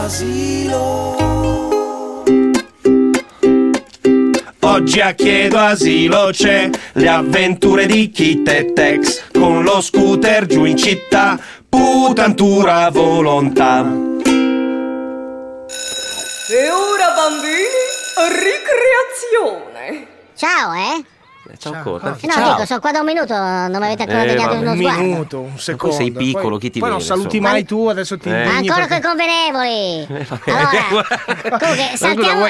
asilo. Oggi a Chiedo Asilo c'è le avventure di Kit e Tex, con lo scooter giù in città, putantura a volontà. E ora bambini, ricreazione. Ciao, Ciao Coda. No, dico, sono qua da un minuto, non mi avete ancora degnato uno sguardo. Un minuto, un secondo. Poi sei piccolo, chi ti poi vede? non saluti insomma. mai tu, adesso ti indigni Ancora perché... coi convenevoli. Allora, comunque, saltiamo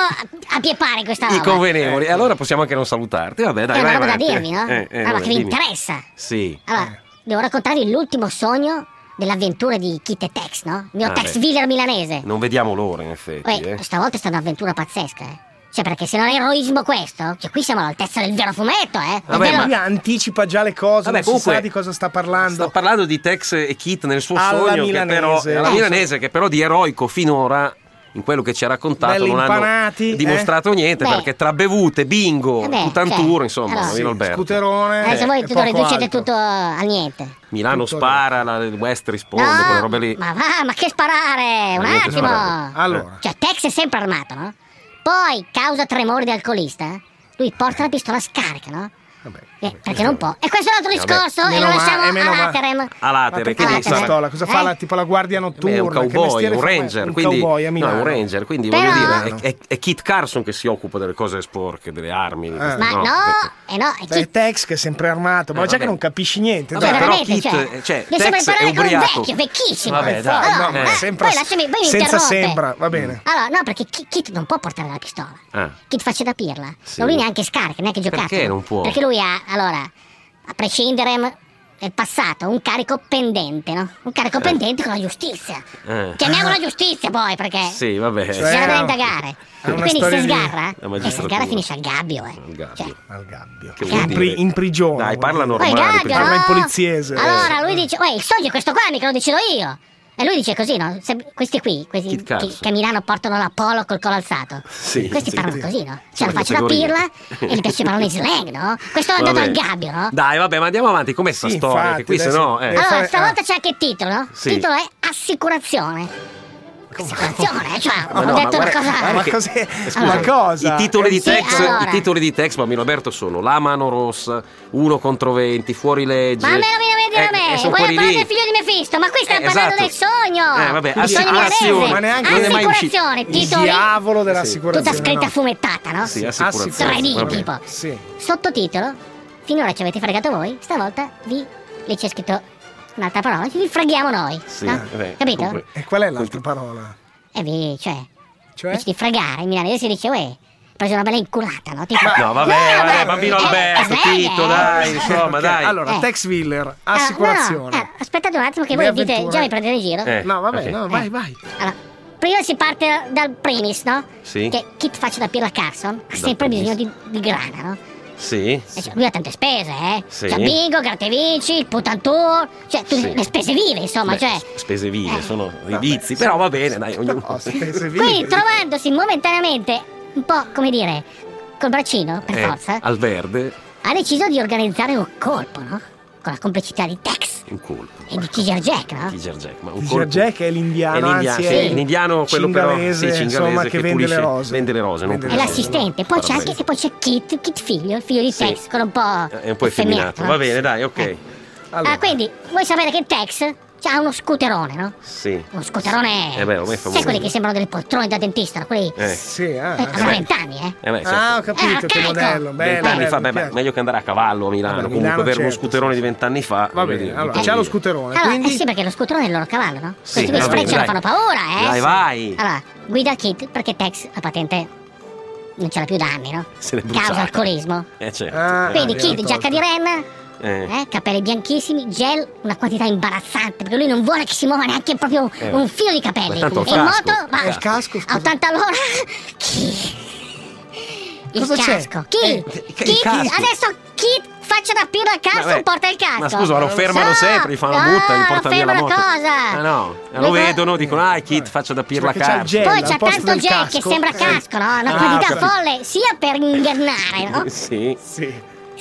a pie pari questa roba. I convenevoli. Allora possiamo anche non salutarti. Vabbè, dai, È una vai roba da avanti. dirvi, no? Allora, che vi dimmi. interessa. Sì. Allora, devo raccontarvi l'ultimo sogno dell'avventura di Kit e Tex, no? Il mio Tex beh. Wheeler milanese. Non vediamo l'ora, in effetti. Stavolta è stata un'avventura pazzesca, Cioè, perché se non è eroismo questo, cioè qui siamo all'altezza del vero fumetto, Vabbè, Del vero- Lui anticipa già le cose, Vabbè, non comunque, si sa di cosa sta parlando. Sta parlando di Tex e Kit nel suo Alla sogno, milanese. che però, alla milanese, che però di eroico finora, in quello che ci ha raccontato, Belli non impanati, hanno dimostrato niente, Beh. perché tra bevute, bingo, Vabbè, putanture, cioè, insomma, allora, Navino Alberto. Scuterone. Adesso voi e tutto poco riducete altro. tutto al niente. Milano Tutto spara, il West risponde, No, quelle robe lì. ma va, ma che sparare? Un niente attimo. sparare. Allora. Cioè, Tex è sempre armato, no? Poi, causa tremori di alcolista, lui porta la pistola scarica, no? Vabbè, Perché non può. E questo è un altro discorso, e Meno lo male, lasciamo meno a male. Laterem. A Ma Latere, perché che la Ah, devi fare? pistola? Cosa fa? Eh? Tipo la guardia Beh, notturna? è un Che cowboy, mestiere un fa? ranger, Un quindi cowboy a no, Milano. un ranger, quindi Però- voglio dire, è Kit Carson che si occupa delle cose sporche, delle armi. Ma no, è Beh, Tex che è sempre armato, ma già vabbè. che non capisci niente. Vabbè, dai. però veramente, Kit, cioè, mi sembra Tex di parlare è con un ubriaco. vecchio, vecchissimo. Vabbè, dai, Allora, no, sempre poi lasciami, poi mi senza interrompe. sembra, va bene. Allora, no, perché Kit non può portare la pistola. Ah. Kit faccia da pirla. Sì. Non lui neanche scarica, neanche giocattolo. Perché non può? Perché lui ha, allora, a prescindere nel passato, un carico pendente, no? Un carico pendente con la giustizia. Chiamiamola giustizia poi, perché Sì, vabbè. Cioè, bisogna da no. indagare. È una Quindi storia se di- sgarra, La e se magistratura. sgarra finisce al gabbio, Al gabbio. Cioè, Al gabbio. Che vuol dire? In prigione. Dai, parla poi il normale. gabbio, parla no? in poliziese. Allora lui dice, il sogno è questo qua, mica lo decido io. E lui dice così, no? Questi qui, questi Kit Carson. che a Milano portano la polo col collo alzato. Sì, Questi sì. parlano così, no? Sì, Cioè lo faccio da categoria. pirla e gli piace parlare in slang, no? Questo è andato Vabbè. al gabbio, no? Dai, vabbè, ma andiamo avanti. Com'è sta Sì, storia? infatti, Che qui se adesso- no. Allora, fare- stavolta c'è anche il titolo, no? Sì. Il titolo è Assicurazione. Assicurazione, cioè, Ma ho no, detto ma una guarda- cosa... guarda Ma che- cos'è? Scusa, Ma cosa? I titoli di Sì, Tex, allora. i titoli di Tex, Bambino Alberto, sono La mano rossa, 1 contro 20, Fuori legge. Ma me lo viene a dire a me, sono vuoi quelli parlare lì. del figlio di Mefisto, ma qui stiamo parlando esatto. del sogno. Vabbè, Il sogno assicurazione, milanese. ma neanche- non è mai Assicurazione, Il titoli, diavolo tutta dell'assicurazione. scritta no. fumettata, no? Sì, assicurazione. 3D Vabbè. tipo. Sì. Sottotitolo, finora ci avete fregato voi, stavolta lì c'è scritto un'altra parola, vi freghiamo noi, Sì, no? vabbè, Capito? comunque- E qual è l'altra parola? E cioè, Cioè? invece di fregare, in milanese si dice, hai preso una bella inculata, no? Tipo, No, vabbè, Bambino Alberto, slang, Tito, dai, insomma, Ok, dai. Allora, Tex Wheeler, assicurazione. No, aspettate un attimo che Le voi dite, avventure. già mi prendete in giro. No, vabbè, ok. no, vai, vai. Allora, prima si parte dal premis, no? Sì. Che Kit faccia da Pirla Carson ha sempre premis. bisogno di grana, no? Sì. E cioè, lui ha tante spese, Sì. C'è bingo, gratta e vinci, il putantour, cioè Sì. le spese vive, insomma, Beh, cioè. spese vive, sono i vizi, però va bene, dai, ognuno. Oh, spese vive. Quindi trovandosi momentaneamente un po', come dire, col braccino, per forza, Al verde, ha deciso di organizzare un colpo, no? Con la complicità di Tex un colpo. e di Tiger Jack, no? Tiger Jack, ma un Tiger colpo. Jack è l'indiano, È l'indiano, anzi sì, è l'indiano, quello però cingalese, insomma, che vende pulisce, le rose. vende le rose, non Vende E le pulisce. l'assistente, poi c'è Parabene. anche, e poi c'è Kit figlio, il figlio di Sì. Tex, con un po'. È un po' effeminato, no? va bene, dai, ok. Allora, Ah, quindi vuoi sapere che Tex ha uno scooterone, no? Sì. Uno scooterone. Beh, ormai è famoso. Sai quelli che sembrano delle poltrone da dentista, no? Quelli. sì, Avrà 20 anni, Beh, certo. Ah, ho capito che arcaico. modello. Bello, 20 anni bello, fa, mi beh, piace. meglio che andare a cavallo a Milano. Vabbè, Comunque, Milano, avere uno certo, scooterone di 20 anni fa. Va voglio bene, dire, allora, quindi- c'ha lo scooterone, Allora, quindi... sì, perché lo scooterone è il loro cavallo, no? Sì, Questi qui va bene, sfrecciano dai. fanno paura, Dai, vai. Allora, guida Kit perché Tex la patente non ce l'ha più da anni, no? Se l'è bruciata. Causa alcolismo. Certo. Ah, Quindi abbiamo Kit, giacca di renna, capelli bianchissimi, gel, una quantità imbarazzante, perché lui non vuole che si muova neanche proprio un filo di capelli. Ma tanto E in casco. moto va Il casco, scusa. a 80 all'ora. Chi? Il Cosa c'è? casco. Chi? il Chi? casco. Adesso Kit faccia da pirla al casco Vabbè, e porta il casco. Ma scusa, lo fermano No, sempre, gli fanno la no, multa, gli portano non via la fermano moto. cosa. No, lo Lo- vedono, dicono, Kit, faccia da pirla a Perché c'ha il carta. gel. Poi al c'è posto tanto del gel che casco. sembra casco, no? Una Ah, quantità ho capito. folle, sia per ingannare, no? Sì. Sì.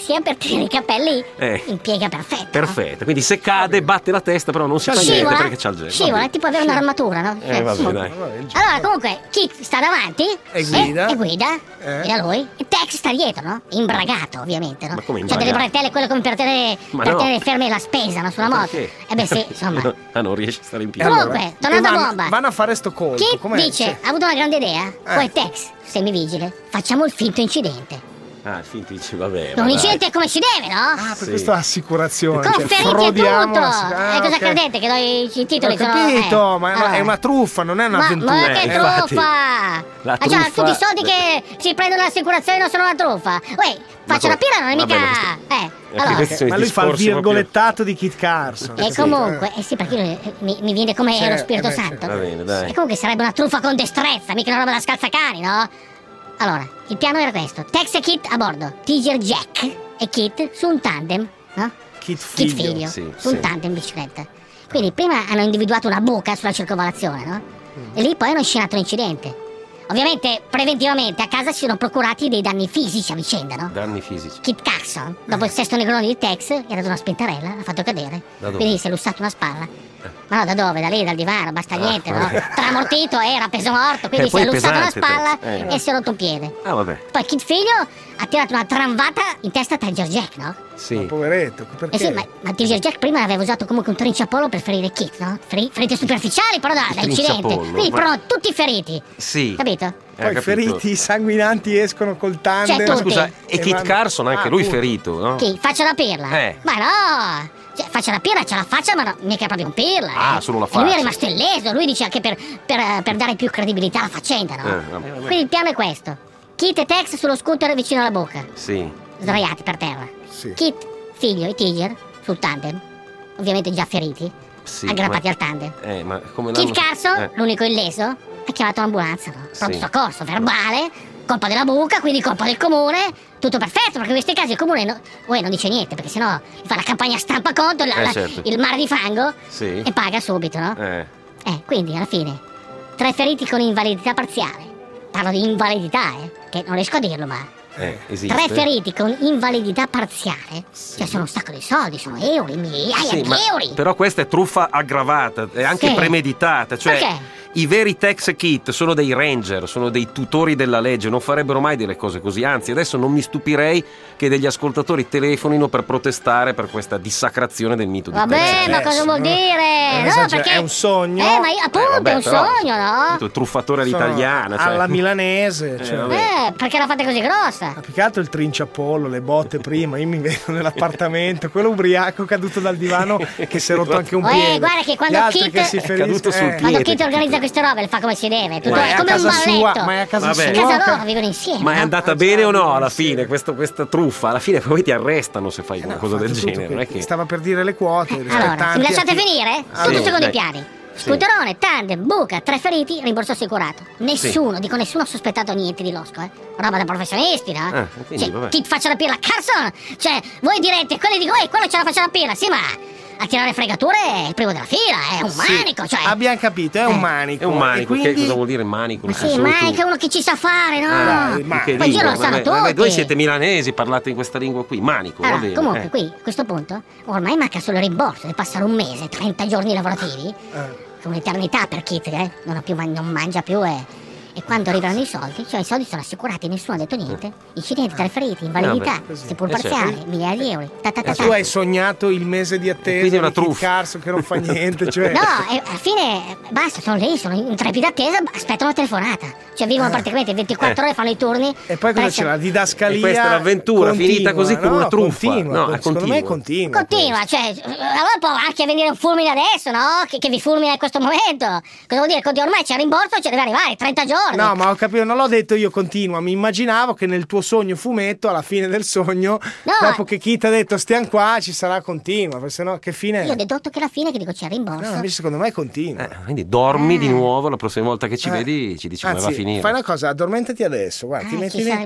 sia per tenere i capelli in piega perfetta. Perfetto, quindi se cade batte la testa, però non si fa niente perché c'ha il gel. Scivola, tipo avere un'armatura, no? Vabbè, dai. Allora, comunque, Kit sta davanti e guida. E lui. E Tex sta dietro, no? Imbragato, ovviamente, no? Ma come C'ha delle bretelle, quello come per tenere ferme la spesa, no? Sulla moto. Perché? Sì, insomma. Non riesce a stare in piedi. Comunque, tornando a bomba. Vanno a fare sto colpo. Kit dice, ha avuto una grande idea. Poi Tex, semivigile, facciamo il finto incidente. Il finto dice, vabbè. Un incidente come si deve, no? Per questo assicurazione. Con feriti e tutto. E cosa credete? Che i titoli sono... Ho capito, ma è una truffa, non è un'avventura. Ma che truffa! La truffa... tutti i soldi che si prendono l'assicurazione non sono una truffa. Uè, faccia la pira, non è mica... Allora, ma lui fa il virgolettato di Kit Carson. E comunque, sì, perché mi viene come lo Spirito Santo. Va bene, dai. E comunque sarebbe una truffa con destrezza, mica una roba da scalzacani, no? Allora, il piano era questo: Tex e Kit a bordo, Tiger, Jack e Kit su un tandem, no? Kit figlio. Su un tandem in bicicletta. Quindi prima hanno individuato una buca sulla circolazione, no? E lì poi hanno scienato l'incidente. Ovviamente, preventivamente, a casa si sono procurati dei danni fisici a vicenda, no? Danni fisici. Kit Carson, dopo il sesto negrone di Tex, era da una spintarella, l'ha fatto cadere. Quindi si è lussato una spalla. Ma no, da dove? Da lì, dal divano, basta niente, no? Tramortito, era peso morto, quindi si è lussato una spalla e si è rotto un piede. Vabbè. Poi Kit figlio ha tirato una tramvata in testa a Tiger Jack, no? Sì. Ma poveretto, perché? Sì, ma Tiger Jack prima aveva usato comunque un trinciapollo per ferire Kit, no? Ferite superficiali, però da incidente. Quindi però tutti feriti. Sì. Capito? Poi feriti sanguinanti escono col tandem. Cioè, scusa, e Kit Carson anche lui ferito, no? Chi? Faccia la pirla? Ma no! Cioè, faccia la pirla, c'ha la faccia, ma no, mica proprio un pirla. Solo la faccia. E lui è rimasto illeso, lui dice anche per dare più credibilità alla faccenda, no? Quindi il piano è questo: Kit e Tex sullo scooter vicino alla bocca. Sì. Sdraiati per terra. Sì. Kit, figlio e Tiger sul tandem, ovviamente già feriti, aggrappati al tandem. Ma come Kit Carson, l'unico illeso, ha chiamato l'ambulanza, no? Pronto soccorso, verbale, colpa della buca, quindi colpa del comune. Tutto perfetto, perché in questi casi il comune non dice niente, perché sennò fa la campagna stampa contro il mare di fango e paga subito, no? Quindi alla fine 3 feriti con invalidità parziale. Parlo di invalidità, che non riesco a dirlo, ma esiste. 3 feriti con invalidità parziale, cioè sono un sacco di soldi, sono euro, migliaia di euro. Però questa è truffa aggravata, è anche premeditata, cioè perché? I veri Tex e Kit sono dei ranger, sono dei tutori della legge, non farebbero mai delle cose così. Anzi, adesso non mi stupirei che degli ascoltatori telefonino per protestare per questa dissacrazione del mito di Tex. Vabbè, ma cosa vuol dire? No, perché è un sogno. Ma appunto è un sogno, no? Il truffatore all'italiana, cioè. Alla milanese, perché la fate così grossa? Ha piccato il trinciapollo, le botte prima. Io mi vedo nell'appartamento, quello ubriaco caduto dal divano che si è rotto anche un piede. Guarda che quando Kit è caduto sul piede. Quando Kit organizza queste robe le fa come si deve, tutto è come un balletto. Ma è a casa sua. A casa loro vivono insieme. Ma è andata bene o no alla fine questa truffa? Alla fine poi ti arrestano se fai una cosa del genere. Non è che... Stava per dire le quote. Allora, mi lasciate finire? Tutto secondo i piani. Scooterone, tandem, buca, 3 feriti, rimborso assicurato. Nessuno ha sospettato niente di losco, roba da professionisti, no? Chi faccia la pirla? Carson! Cioè, voi direte, quelli dicono, quello ce la faccia la pirla, sì, ma a tirare fregature è il primo della fila, è un manico, cioè. Abbiamo capito, è un manico. È un manico, quindi... che cosa vuol dire manico? Ma sì, manico è uno che ci sa fare, no? Poi io lo sanno tutti. Voi siete milanesi, parlate in questa lingua qui, manico, va bene. Comunque qui, a questo punto, ormai manca solo il rimborso, deve passare un mese, 30 giorni lavorativi, che è un'eternità per Kit, non mangia più e quando arriveranno i soldi, cioè i soldi sono assicurati, nessuno ha detto niente. Incidenti, 3 feriti, invalidità, seppur parziale, migliaia di euro. Tu hai sognato il mese di attesa, quindi è una Kit Carson che non fa niente, cioè. No, alla fine basta, sono lì, sono in trepida attesa, aspettano una telefonata. Cioè vivono praticamente 24 ore, fanno i turni. E poi cosa c'è la didascalia? E questa è l'avventura continua, finita così come una truffa. Secondo me continua. Continua, cioè, allora può anche venire un fulmine adesso, no? Che vi fulmina in questo momento. Cosa vuol dire? Ormai c'è il rimborso, ci deve arrivare, 30 giorni. No, ma ho capito, non l'ho detto io continua, mi immaginavo che nel tuo sogno fumetto, alla fine del sogno, dopo che Kit ha detto stiamo qua, ci sarà continua, perché sennò che fine è? Io ho dedotto che alla fine che dico c'è il rimborso. No, invece secondo me continua. Quindi dormi di nuovo, la prossima volta che ci vedi ci dici come va a finire. Fai una cosa, addormentati adesso, guarda, ti metti ci sarà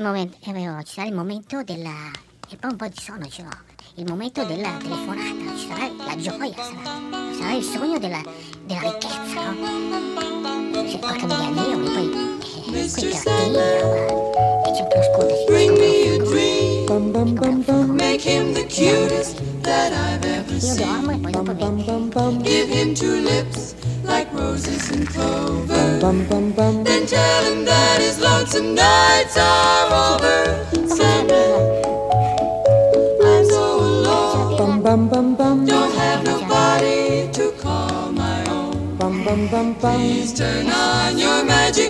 il momento della... E poi un po' di sonno ce l'ho. Il momento della telefonata, ci sarà la gioia, sarà il sogno della ricchezza, no? C'è qualche migliaia di euro, poi quel grattino, e c'è un po' scudo, dopo vedi. Give him two lips like roses and clover. Then tell him that his lonesome nights are over. Sandman, I'm so alone. Don't have nobody to call my own. Please turn on your magic